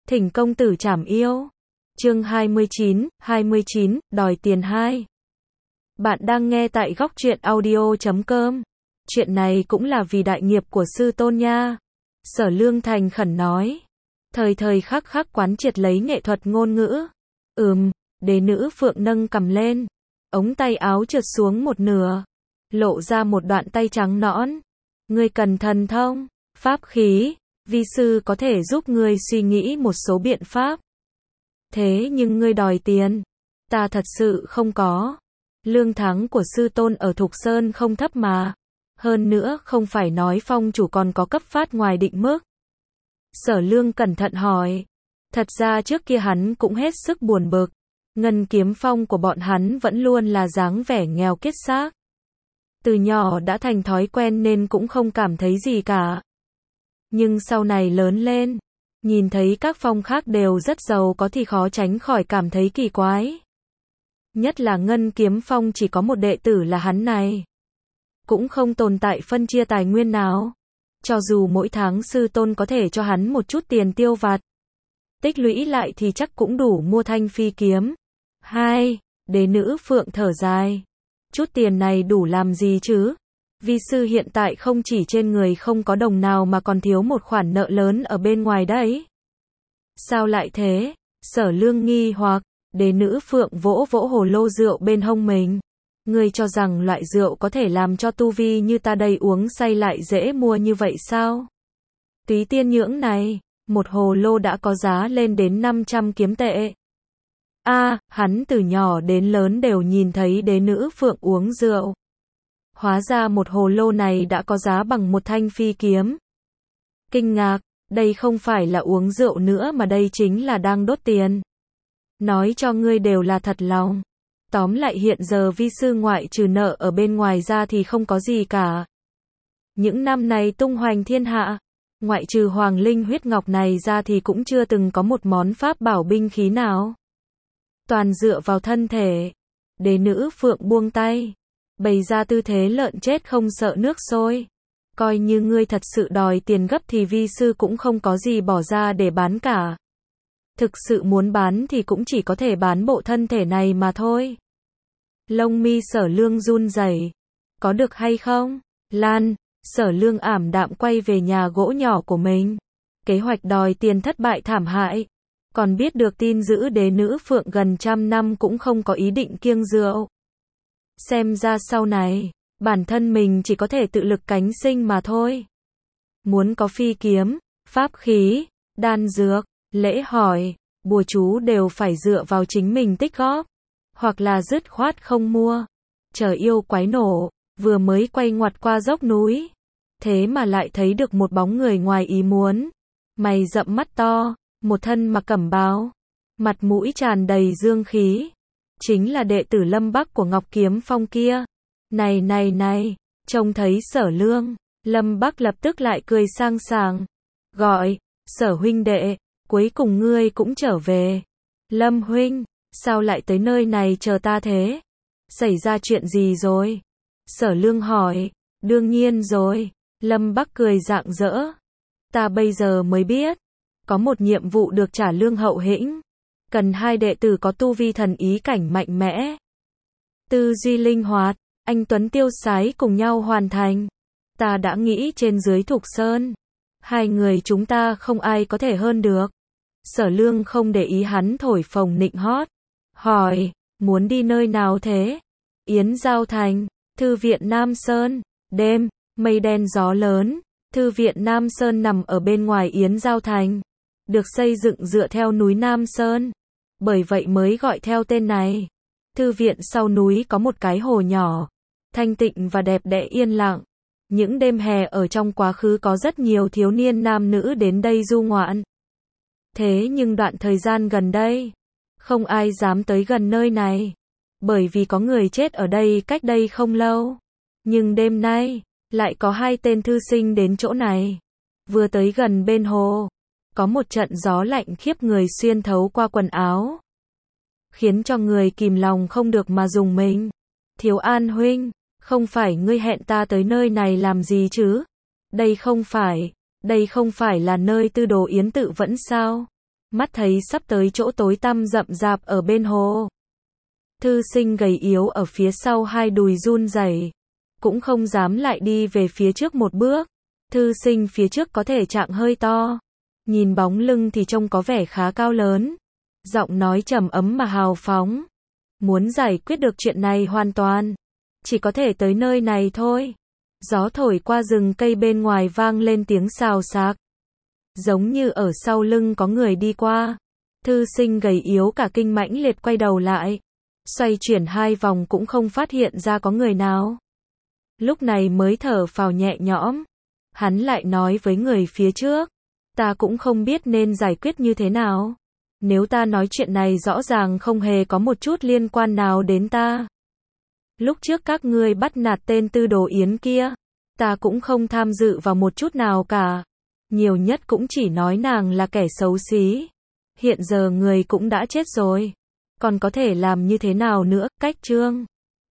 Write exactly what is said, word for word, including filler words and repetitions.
Thỉnh công tử trảm yêu. Chương hai mươi chín, hai mươi chín, đòi tiền hai. Bạn đang nghe tại góc truyện audio chấm com. Chuyện này cũng là vì đại nghiệp của sư tôn nha. Sở Lương thành khẩn nói. Thời thời khắc khắc quán triệt lấy nghệ thuật ngôn ngữ. Ừm, đế nữ phượng nâng cầm lên. Ống tay áo trượt xuống một nửa. Lộ ra một đoạn tay trắng nõn. Ngươi cần thần thông, pháp khí. Vi sư có thể giúp ngươi suy nghĩ một số biện pháp. Thế nhưng ngươi đòi tiền. Ta thật sự không có. Lương thắng của sư tôn ở Thục Sơn không thấp mà. Hơn nữa không phải nói phong chủ còn có cấp phát ngoài định mức. Sở Lương cẩn thận hỏi. Thật ra trước kia hắn cũng hết sức buồn bực. Ngân kiếm phong của bọn hắn vẫn luôn là dáng vẻ nghèo kiết xác. Từ nhỏ đã thành thói quen nên cũng không cảm thấy gì cả. Nhưng sau này lớn lên, nhìn thấy các phong khác đều rất giàu có thì khó tránh khỏi cảm thấy kỳ quái. Nhất là Ngân Kiếm Phong chỉ có một đệ tử là hắn này. Cũng không tồn tại phân chia tài nguyên nào. Cho dù mỗi tháng sư tôn có thể cho hắn một chút tiền tiêu vặt. Tích lũy lại thì chắc cũng đủ mua thanh phi kiếm. Hai, đế nữ phượng thở dài. Chút tiền này đủ làm gì chứ? Vi sư hiện tại không chỉ trên người không có đồng nào mà còn thiếu một khoản nợ lớn ở bên ngoài đấy. Sao lại thế? Sở Lương nghi hoặc, đế nữ phượng vỗ vỗ hồ lô rượu bên hông mình. Ngươi cho rằng loại rượu có thể làm cho tu vi như ta đây uống say lại dễ mua như vậy sao? Túy tiên nhưỡng này, một hồ lô đã có giá lên đến năm trăm kiếm tệ. A, à, hắn từ nhỏ đến lớn đều nhìn thấy đế nữ phượng uống rượu. Hóa ra một hồ lô này đã có giá bằng một thanh phi kiếm. Kinh ngạc, đây không phải là uống rượu nữa mà đây chính là đang đốt tiền. Nói cho ngươi đều là thật lòng. Tóm lại hiện giờ vi sư ngoại trừ nợ ở bên ngoài ra thì không có gì cả. Những năm này tung hoành thiên hạ, ngoại trừ hoàng linh huyết ngọc này ra thì cũng chưa từng có một món pháp bảo binh khí nào. Toàn dựa vào thân thể. Đế nữ phượng buông tay. Bày ra tư thế lợn chết không sợ nước sôi. Coi như ngươi thật sự đòi tiền gấp thì vi sư cũng không có gì bỏ ra để bán cả. Thực sự muốn bán thì cũng chỉ có thể bán bộ thân thể này mà thôi. Lông mi Sở Lương run rẩy. Có được hay không? Lan, Sở Lương ảm đạm quay về nhà gỗ nhỏ của mình. Kế hoạch đòi tiền thất bại thảm hại. Còn biết được tin giữ đế nữ phượng gần trăm năm cũng không có ý định kiêng rượu. Xem ra sau này, bản thân mình chỉ có thể tự lực cánh sinh mà thôi. Muốn có phi kiếm, pháp khí, đan dược, lễ hỏi, bùa chú đều phải dựa vào chính mình tích góp. Hoặc là dứt khoát không mua. Chờ yêu quái nổ, vừa mới quay ngoặt qua dốc núi. Thế mà lại thấy được một bóng người ngoài ý muốn. Mày rậm mắt to, một thân mặc cẩm bào. Mặt mũi tràn đầy dương khí. Chính là đệ tử Lâm Bắc của Ngọc Kiếm Phong kia. Này này này, trông thấy Sở Lương, Lâm Bắc lập tức lại cười sang sảng. Gọi, Sở huynh đệ, cuối cùng ngươi cũng trở về. Lâm huynh, sao lại tới nơi này chờ ta thế? Xảy ra chuyện gì rồi? Sở Lương hỏi. Đương nhiên rồi, Lâm Bắc cười rạng rỡ. Ta bây giờ mới biết, có một nhiệm vụ được trả lương hậu hĩnh. Cần hai đệ tử có tu vi thần ý cảnh mạnh mẽ. Tư duy linh hoạt, anh Tuấn tiêu sái cùng nhau hoàn thành. Ta đã nghĩ trên dưới Thục Sơn. Hai người chúng ta không ai có thể hơn được. Sở Lương không để ý hắn thổi phồng nịnh hót. Hỏi, muốn đi nơi nào thế? Yến Giao Thành, Thư viện Nam Sơn. Đêm, mây đen gió lớn. Thư viện Nam Sơn nằm ở bên ngoài Yến Giao Thành. Được xây dựng dựa theo núi Nam Sơn. Bởi vậy mới gọi theo tên này. Thư viện sau núi có một cái hồ nhỏ. Thanh tịnh và đẹp đẽ yên lặng. Những đêm hè ở trong quá khứ có rất nhiều thiếu niên nam nữ đến đây du ngoạn. Thế nhưng đoạn thời gian gần đây, không ai dám tới gần nơi này. Bởi vì có người chết ở đây cách đây không lâu. Nhưng đêm nay, lại có hai tên thư sinh đến chỗ này. Vừa tới gần bên hồ, có một trận gió lạnh khiếp người xuyên thấu qua quần áo. Khiến cho người kìm lòng không được mà dùng mình. Thiếu An huynh, không phải ngươi hẹn ta tới nơi này làm gì chứ? Đây không phải, đây không phải là nơi Tư Đồ Yến tự vẫn sao? mắt thấy sắp tới chỗ tối tăm rậm rạp ở bên hồ. Thư sinh gầy yếu ở phía sau hai đùi run rẩy, cũng không dám lại đi về phía trước một bước. Thư sinh phía trước có thể trạng hơi to, nhìn bóng lưng thì trông có vẻ khá cao lớn, giọng nói trầm ấm mà hào phóng. Muốn giải quyết được chuyện này hoàn toàn, chỉ có thể tới nơi này thôi. Gió thổi qua rừng cây bên ngoài vang lên tiếng xào xạc, giống như ở sau lưng có người đi qua. Thư sinh gầy yếu cả kinh mãnh liệt quay đầu lại, xoay chuyển hai vòng cũng không phát hiện ra có người nào. Lúc này mới thở phào nhẹ nhõm, hắn lại nói với người phía trước, ta cũng không biết nên giải quyết như thế nào. Nếu ta nói chuyện này rõ ràng không hề có một chút liên quan nào đến ta. Lúc trước các ngươi bắt nạt tên Tư Đồ Yến kia, ta cũng không tham dự vào một chút nào cả. Nhiều nhất cũng chỉ nói nàng là kẻ xấu xí. Hiện giờ người cũng đã chết rồi, còn có thể làm như thế nào nữa, cách trương.